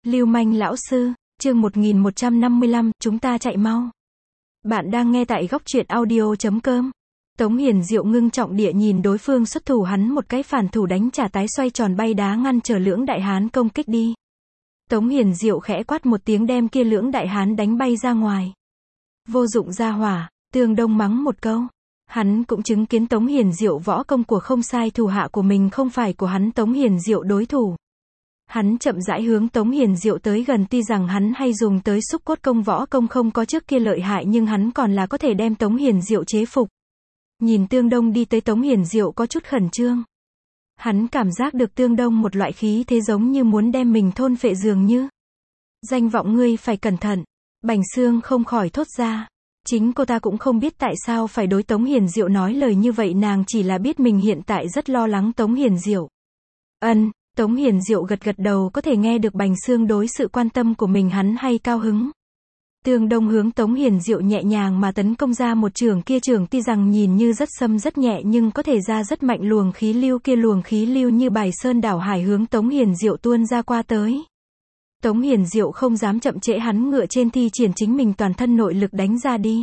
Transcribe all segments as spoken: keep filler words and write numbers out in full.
Lưu manh lão sư, chương một nghìn một trăm năm mươi lăm, chúng ta chạy mau. Bạn đang nghe tại góc truyện audio chấm com. Tống Hiền Diệu ngưng trọng địa nhìn đối phương xuất thủ, hắn một cái phản thủ đánh trả tái xoay tròn bay đá ngăn trở lưỡng đại hán công kích đi. Tống Hiền Diệu khẽ quát một tiếng đem kia lưỡng đại hán đánh bay ra ngoài. Vô dụng ra hỏa, Tương Đông mắng một câu. Hắn cũng chứng kiến Tống Hiền Diệu võ công của không sai, thủ hạ của mình không phải của hắn Tống Hiền Diệu đối thủ. Hắn chậm rãi hướng Tống Hiền Diệu tới gần, tuy rằng hắn hay dùng tới xúc cốt công võ công không có trước kia lợi hại, nhưng hắn còn là có thể đem Tống Hiền Diệu chế phục. Nhìn Tương Đông đi tới, Tống Hiền Diệu có chút khẩn trương. Hắn cảm giác được Tương Đông một loại khí thế giống như muốn đem mình thôn phệ dường như. Danh vọng ngươi phải cẩn thận. Bành Xương không khỏi thốt ra. Chính cô ta cũng không biết tại sao phải đối Tống Hiền Diệu nói lời như vậy, nàng chỉ là biết mình hiện tại rất lo lắng Tống Hiền Diệu. Ân, Tống Hiền Diệu gật gật đầu, có thể nghe được Bành Xương đối sự quan tâm của mình hắn hay cao hứng. Tương Đông hướng Tống Hiền Diệu nhẹ nhàng mà tấn công ra một chưởng, kia chưởng tuy rằng nhìn như rất xâm rất nhẹ nhưng có thể ra rất mạnh luồng khí lưu, kia luồng khí lưu như bài sơn đảo hải hướng Tống Hiền Diệu tuôn ra qua tới. Tống Hiền Diệu không dám chậm trễ, hắn ngựa trên thi triển chính mình toàn thân nội lực đánh ra đi.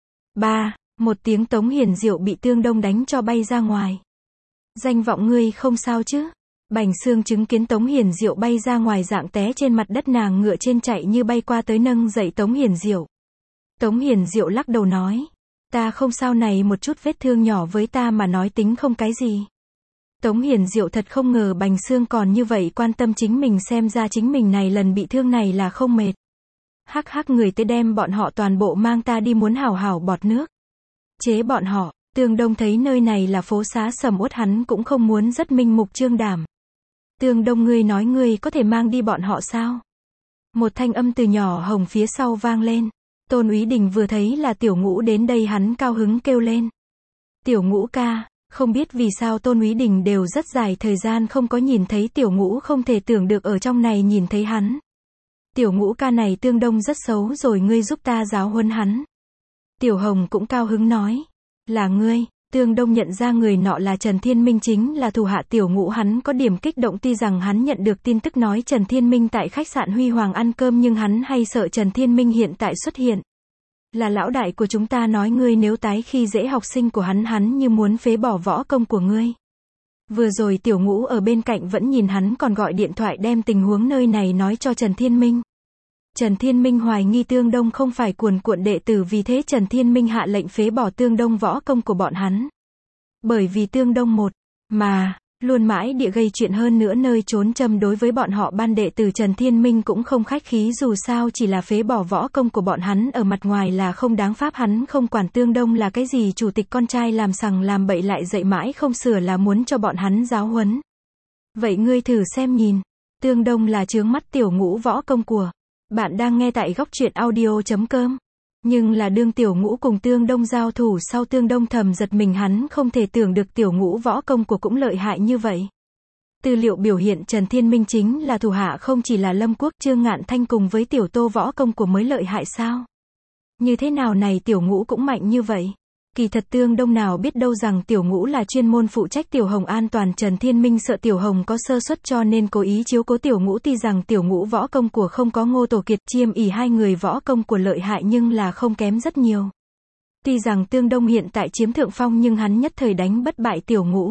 Ba, một tiếng, Tống Hiền Diệu bị Tương Đông đánh cho bay ra ngoài. Danh vọng ngươi không sao chứ? Bành Xương chứng kiến Tống Hiền Diệu bay ra ngoài dạng té trên mặt đất, nàng ngựa trên chạy như bay qua tới nâng dậy Tống Hiền Diệu. Tống Hiền Diệu lắc đầu nói, ta không sao, này một chút vết thương nhỏ với ta mà nói tính không cái gì. Tống Hiền Diệu thật không ngờ Bành Xương còn như vậy quan tâm chính mình, xem ra chính mình này lần bị thương này là không mệt. Hắc hắc, người tới đem bọn họ toàn bộ mang ta đi, muốn hảo hảo bọt nước. Chế bọn họ. Tương Đông thấy nơi này là phố xá sầm uất, hắn cũng không muốn rất minh mục trương đảm. Tương Đông, ngươi nói ngươi có thể mang đi bọn họ sao? Một thanh âm từ nhỏ hồng phía sau vang lên. Tôn Úy Đình vừa thấy là Tiểu Ngũ đến đây, hắn cao hứng kêu lên. Tiểu Ngũ ca. Không biết vì sao Tôn Úy Đình đều rất dài thời gian không có nhìn thấy Tiểu Ngũ, không thể tưởng được ở trong này nhìn thấy hắn. Tiểu Ngũ ca này Tương Đông rất xấu rồi, ngươi giúp ta giáo huấn hắn. Tiểu Hồng cũng cao hứng nói. Là ngươi. Tương Đông nhận ra người nọ là Trần Thiên Minh, chính là thủ hạ Tiểu Ngũ, hắn có điểm kích động, tuy rằng hắn nhận được tin tức nói Trần Thiên Minh tại khách sạn Huy Hoàng ăn cơm, nhưng hắn hay sợ Trần Thiên Minh hiện tại xuất hiện. Là lão đại của chúng ta nói ngươi nếu tái khi dễ học sinh của hắn, hắn như muốn phế bỏ võ công của ngươi. Vừa rồi Tiểu Ngũ ở bên cạnh vẫn nhìn hắn, còn gọi điện thoại đem tình huống nơi này nói cho Trần Thiên Minh. Trần Thiên Minh hoài nghi Tương Đông không phải cuồn cuộn đệ tử, vì thế Trần Thiên Minh hạ lệnh phế bỏ Tương Đông võ công của bọn hắn. Bởi vì Tương Đông một mà luôn mãi địa gây chuyện, hơn nữa nơi trốn châm đối với bọn họ ban đệ tử, Trần Thiên Minh cũng không khách khí, dù sao chỉ là phế bỏ võ công của bọn hắn, ở mặt ngoài là không đáng pháp, hắn không quản Tương Đông là cái gì chủ tịch con trai làm sằng làm bậy lại dạy mãi không sửa, là muốn cho bọn hắn giáo huấn. Vậy ngươi thử xem nhìn, Tương Đông là chướng mắt Tiểu Ngũ võ công của. Bạn đang nghe tại góc truyện audio chấm com. Nhưng là đương Tiểu Ngũ cùng Tương Đông giao thủ sau, Tương Đông thầm giật mình, hắn không thể tưởng được Tiểu Ngũ võ công của cũng lợi hại như vậy. Tư liệu biểu hiện Trần Thiên Minh chính là thủ hạ không chỉ là Lâm Quốc, Trương Ngạn Thanh cùng với Tiểu Tô võ công của mới lợi hại sao? Như thế nào này Tiểu Ngũ cũng mạnh như vậy? Kỳ thật Tương Đông nào biết đâu rằng Tiểu Ngũ là chuyên môn phụ trách Tiểu Hồng an toàn, Trần Thiên Minh sợ Tiểu Hồng có sơ suất cho nên cố ý chiếu cố Tiểu Ngũ, tuy rằng Tiểu Ngũ võ công của không có Ngô Tổ Kiệt, Chiêm ỉ hai người võ công của lợi hại nhưng là không kém rất nhiều. Tuy rằng Tương Đông hiện tại chiếm thượng phong nhưng hắn nhất thời đánh bất bại Tiểu Ngũ.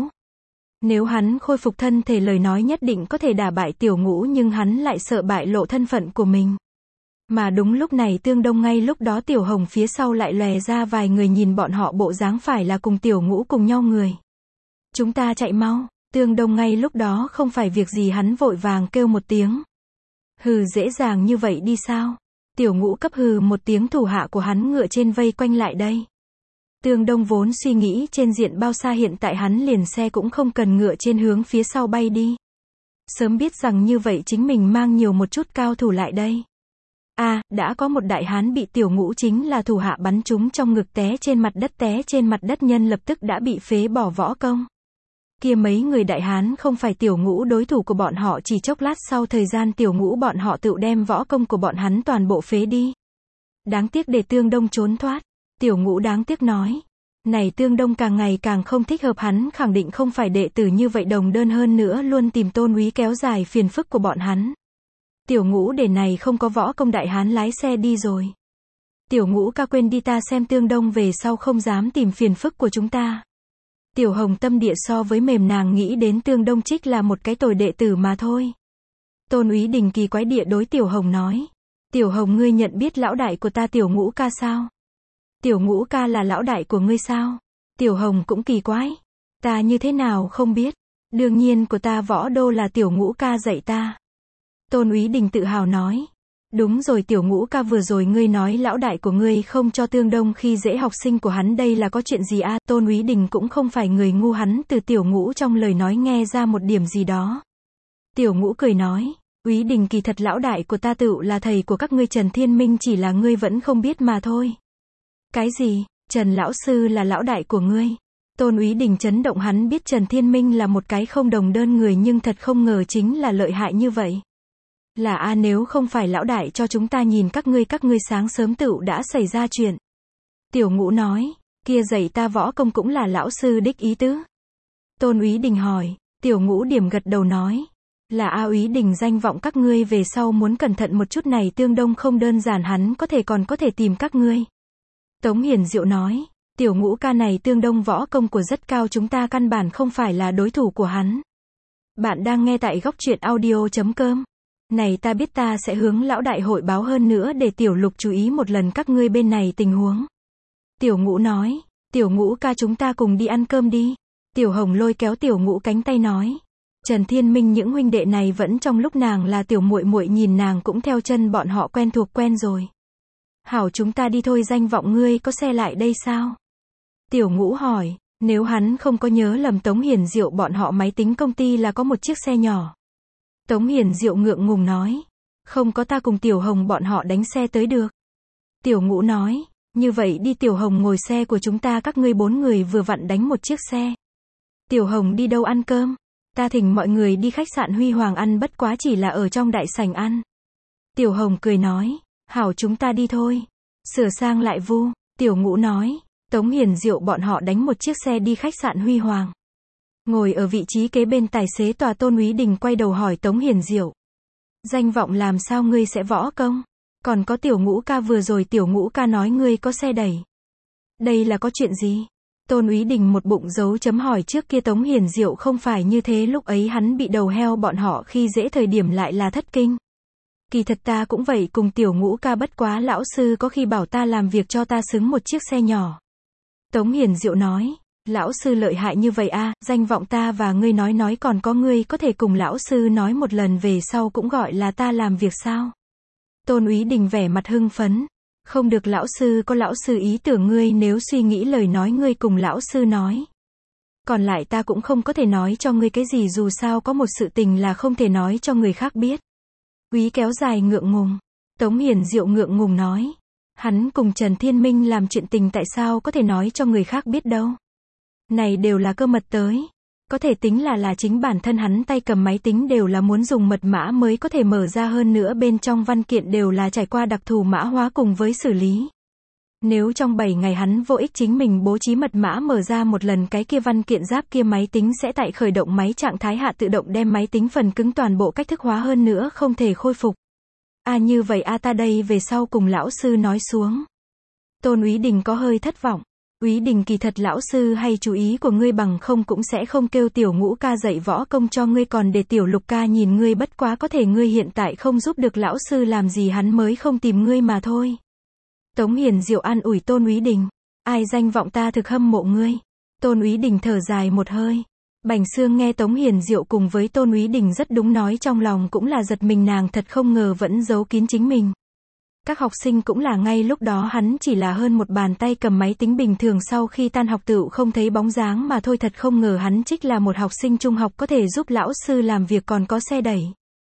Nếu hắn khôi phục thân thể lời nói nhất định có thể đả bại Tiểu Ngũ, nhưng hắn lại sợ bại lộ thân phận của mình. Mà đúng lúc này Tương Đông ngay lúc đó Tiểu Hồng phía sau lại lòe ra vài người, nhìn bọn họ bộ dáng phải là cùng Tiểu Ngũ cùng nhau người. Chúng ta chạy mau. Tương Đông ngay lúc đó không phải việc gì, hắn vội vàng kêu một tiếng. Hừ, dễ dàng như vậy đi sao? Tiểu Ngũ cấp hừ một tiếng, thủ hạ của hắn ngựa trên vây quanh lại đây. Tương Đông vốn suy nghĩ trên diện bao xa, hiện tại hắn liền xe cũng không cần, ngựa trên hướng phía sau bay đi. Sớm biết rằng như vậy chính mình mang nhiều một chút cao thủ lại đây. A, à, đã có một đại hán bị Tiểu Ngũ chính là thủ hạ bắn trúng trong ngực, té trên mặt đất, té trên mặt đất nhân lập tức đã bị phế bỏ võ công. Kia mấy người đại hán không phải Tiểu Ngũ đối thủ của bọn họ, chỉ chốc lát sau thời gian Tiểu Ngũ bọn họ tự đem võ công của bọn hắn toàn bộ phế đi. Đáng tiếc để Tương Đông trốn thoát. Tiểu Ngũ đáng tiếc nói. Này Tương Đông càng ngày càng không thích hợp, hắn khẳng định không phải đệ tử như vậy đồng đơn, hơn nữa luôn tìm Tôn Úy kéo dài phiền phức của bọn hắn. Tiểu Ngũ để này không có võ công đại hán lái xe đi rồi. Tiểu Ngũ ca quên đi, ta xem Tương Đông về sau không dám tìm phiền phức của chúng ta. Tiểu Hồng tâm địa so với mềm, nàng nghĩ đến Tương Đông Trích là một cái tồi đệ tử mà thôi. Tôn Úy Đình kỳ quái địa đối Tiểu Hồng nói. Tiểu Hồng, ngươi nhận biết lão đại của ta Tiểu Ngũ ca sao? Tiểu Ngũ ca là lão đại của ngươi sao? Tiểu Hồng cũng kỳ quái. Ta như thế nào không biết? Đương nhiên của ta võ đô là Tiểu Ngũ ca dạy ta. Tôn Úy Đình tự hào nói. Đúng rồi Tiểu Ngũ ca, vừa rồi ngươi nói lão đại của ngươi không cho Tương Đông khi dễ học sinh của hắn, đây là có chuyện gì a? À? Tôn Úy Đình cũng không phải người ngu, hắn từ Tiểu Ngũ trong lời nói nghe ra một điểm gì đó. Tiểu Ngũ cười nói. Úy Đình, kỳ thật lão đại của ta tựu là thầy của các ngươi Trần Thiên Minh, chỉ là ngươi vẫn không biết mà thôi. Cái gì? Trần lão sư là lão đại của ngươi? Tôn Úy Đình chấn động, hắn biết Trần Thiên Minh là một cái không đồng đơn người, nhưng thật không ngờ chính là lợi hại như vậy. Là a, nếu không phải lão đại cho chúng ta nhìn các ngươi, các ngươi sáng sớm tựu đã xảy ra chuyện. Tiểu Ngũ nói. Kia dạy ta võ công cũng là lão sư đích ý tứ? Tôn Úy Đình hỏi. Tiểu Ngũ điểm gật đầu nói. Là a. Úy Đình, danh vọng các ngươi về sau muốn cẩn thận một chút, này Tương Đông không đơn giản, hắn có thể còn có thể tìm các ngươi. Tống Hiền Diệu nói. Tiểu Ngũ ca này Tương Đông võ công của rất cao, chúng ta căn bản không phải là đối thủ của hắn. Bạn đang nghe tại góc truyện audio chấm com. Này ta biết, ta sẽ hướng lão đại hội báo, hơn nữa để Tiểu Lục chú ý một lần các ngươi bên này tình huống. Tiểu Ngũ nói. Tiểu Ngũ ca, chúng ta cùng đi ăn cơm đi. Tiểu Hồng lôi kéo Tiểu Ngũ cánh tay nói. Trần Thiên Minh những huynh đệ này vẫn trong lúc nàng là tiểu muội muội, nhìn nàng cũng theo chân bọn họ quen thuộc quen rồi. Hảo, chúng ta đi thôi. Danh vọng, ngươi có xe lại đây sao? Tiểu Ngũ hỏi. Nếu hắn không có nhớ lầm, Tống Hiền Diệu bọn họ máy tính công ty là có một chiếc xe nhỏ. Tống Hiền Diệu ngượng ngùng nói. Không có, ta cùng Tiểu Hồng bọn họ đánh xe tới được. Tiểu Ngũ nói. Như vậy đi, Tiểu Hồng ngồi xe của chúng ta, các ngươi bốn người vừa vặn đánh một chiếc xe. Tiểu Hồng đi đâu ăn cơm? Ta thỉnh mọi người đi khách sạn Huy Hoàng ăn, bất quá chỉ là ở trong đại sảnh ăn. Tiểu Hồng cười nói. Hảo, chúng ta đi thôi. Sửa sang lại vu. Tiểu Ngũ nói. Tống Hiền Diệu bọn họ đánh một chiếc xe đi khách sạn Huy Hoàng. Ngồi ở vị trí kế bên tài xế tòa, Tôn Úy Đình quay đầu hỏi Tống Hiền Diệu. Danh vọng, làm sao ngươi sẽ võ công? Còn có Tiểu Ngũ ca, vừa rồi Tiểu Ngũ ca nói ngươi có xe đẩy. Đây là có chuyện gì? Tôn Úy Đình một bụng dấu chấm hỏi, trước kia Tống Hiền Diệu không phải như thế, lúc ấy hắn bị đầu heo bọn họ khi dễ thời điểm lại là thất kinh. Kỳ thật ta cũng vậy cùng Tiểu Ngũ ca, bất quá lão sư có khi bảo ta làm việc cho ta xứng một chiếc xe nhỏ. Tống Hiền Diệu nói. Lão sư lợi hại như vậy a? À, danh vọng, ta và ngươi nói nói, còn có ngươi có thể cùng lão sư nói một lần, về sau cũng gọi là ta làm việc sao? Tôn Úy Đình vẻ mặt hưng phấn. Không được, lão sư có lão sư ý tưởng, ngươi nếu suy nghĩ lời nói ngươi cùng lão sư nói. Còn lại ta cũng không có thể nói cho ngươi cái gì, dù sao có một sự tình là không thể nói cho người khác biết. Úy kéo dài ngượng ngùng. Tống Hiền Diệu ngượng ngùng nói. Hắn cùng Trần Thiên Minh làm chuyện tình, tại sao có thể nói cho người khác biết đâu. Này đều là cơ mật tới. Có thể tính là là chính bản thân hắn tay cầm máy tính đều là muốn dùng mật mã mới có thể mở ra, hơn nữa bên trong văn kiện đều là trải qua đặc thù mã hóa cùng với xử lý. Nếu trong bảy ngày hắn vô ích chính mình bố trí mật mã mở ra một lần, cái kia văn kiện giáp kia máy tính sẽ tại khởi động máy trạng thái hạ tự động đem máy tính phần cứng toàn bộ cách thức hóa, hơn nữa không thể khôi phục. À như vậy a, à, ta đây về sau cùng lão sư nói xuống. Tôn Úy Đình có hơi thất vọng. Úy Đình, kỳ thật lão sư hay chú ý của ngươi, bằng không cũng sẽ không kêu Tiểu Ngũ ca dạy võ công cho ngươi, còn để Tiểu Lục ca nhìn ngươi, bất quá có thể ngươi hiện tại không giúp được lão sư làm gì, hắn mới không tìm ngươi mà thôi. Tống Hiền Diệu an ủi Tôn Úy Đình. Ai, danh vọng, ta thực hâm mộ ngươi. Tôn Úy Đình thở dài một hơi. Bành Xương nghe Tống Hiền Diệu cùng với Tôn Úy Đình rất đúng nói, trong lòng cũng là giật mình, nàng thật không ngờ vẫn giấu kín chính mình. Các học sinh cũng là, ngay lúc đó hắn chỉ là hơn một bàn tay cầm máy tính bình thường, sau khi tan học tựu không thấy bóng dáng mà thôi, thật không ngờ hắn trích là một học sinh trung học có thể giúp lão sư làm việc, còn có xe đẩy.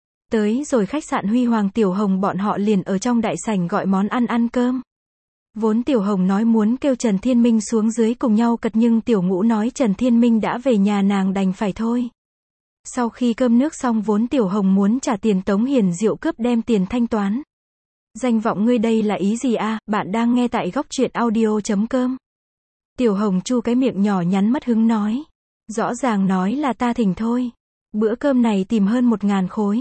Tới rồi khách sạn Huy Hoàng, Tiểu Hồng bọn họ liền ở trong đại sảnh gọi món ăn ăn cơm. Vốn Tiểu Hồng nói muốn kêu Trần Thiên Minh xuống dưới cùng nhau cật, nhưng Tiểu Ngũ nói Trần Thiên Minh đã về nhà, nàng đành phải thôi. Sau khi cơm nước xong, vốn Tiểu Hồng muốn trả tiền, Tống Hiền Diệu cướp đem tiền thanh toán. Danh vọng, ngươi đây là ý gì a? À? Bạn đang nghe tại góc truyện audio chấm com. Tiểu Hồng chu cái miệng nhỏ nhắn mất hứng nói. Rõ ràng nói là ta thỉnh thôi. Bữa cơm này tìm hơn một ngàn khối.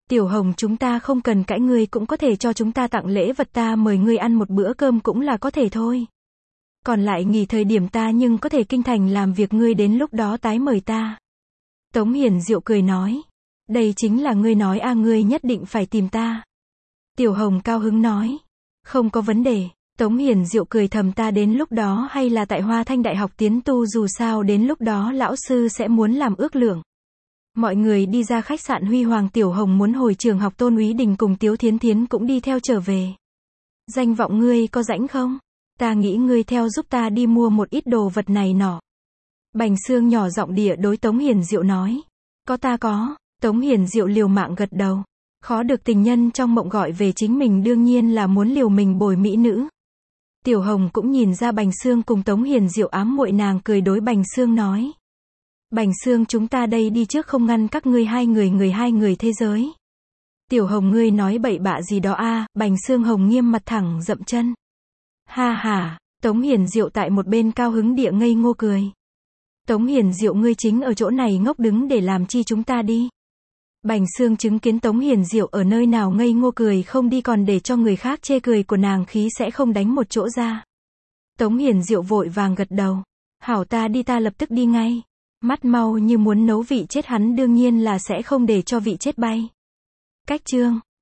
Tiểu Hồng chúng ta không cần cãi, ngươi cũng có thể cho chúng ta tặng lễ vật, ta mời ngươi ăn một bữa cơm cũng là có thể thôi. Còn lại nghỉ thời điểm ta nhưng có thể kinh thành làm việc, ngươi đến lúc đó tái mời ta. Tống Hiền Diệu cười nói. Đây chính là ngươi nói a, ngươi nhất định phải tìm ta. Tiểu Hồng cao hứng nói. Không có vấn đề. Tống Hiền Diệu cười thầm, ta đến lúc đó hay là tại Hoa Thanh Đại học tiến tu, dù sao đến lúc đó lão sư sẽ muốn làm ước lượng. Mọi người đi ra khách sạn Huy Hoàng, Tiểu Hồng muốn hồi trường học, Tôn Úy Đình cùng Tiếu Thiến Thiến cũng đi theo trở về. Danh Vọng, ngươi có rảnh không? Ta nghĩ ngươi theo giúp ta đi mua một ít đồ vật này nọ. Bành Xương nhỏ giọng địa đối Tống Hiền Diệu nói. Có, ta có. Tống Hiền Diệu liều mạng gật đầu. Khó được tình nhân trong mộng gọi về chính mình, đương nhiên là muốn liều mình bồi mỹ nữ. Tiểu Hồng cũng nhìn ra Bành Xương cùng Tống Hiền Diệu ám muội, nàng cười đối Bành Xương nói. Bành Xương, chúng ta đây đi trước, không ngăn các ngươi hai người, người hai người thế giới. Tiểu Hồng, ngươi nói bậy bạ gì đó a? Bành Xương Hồng nghiêm mặt thẳng dậm chân. Ha ha, Tống Hiền Diệu tại một bên cao hứng địa ngây ngô cười. Tống Hiền Diệu, ngươi chính ở chỗ này ngốc đứng để làm chi, chúng ta đi. Bành Xương chứng kiến Tống Hiền Diệu ở nơi nào ngây ngô cười không đi, còn để cho người khác chê cười của nàng, khí sẽ không đánh một chỗ ra. Tống Hiền Diệu vội vàng gật đầu. Hảo, ta đi, ta lập tức đi ngay. Mắt mau như muốn nấu vị chết, hắn đương nhiên là sẽ không để cho vị chết bay. Cách chương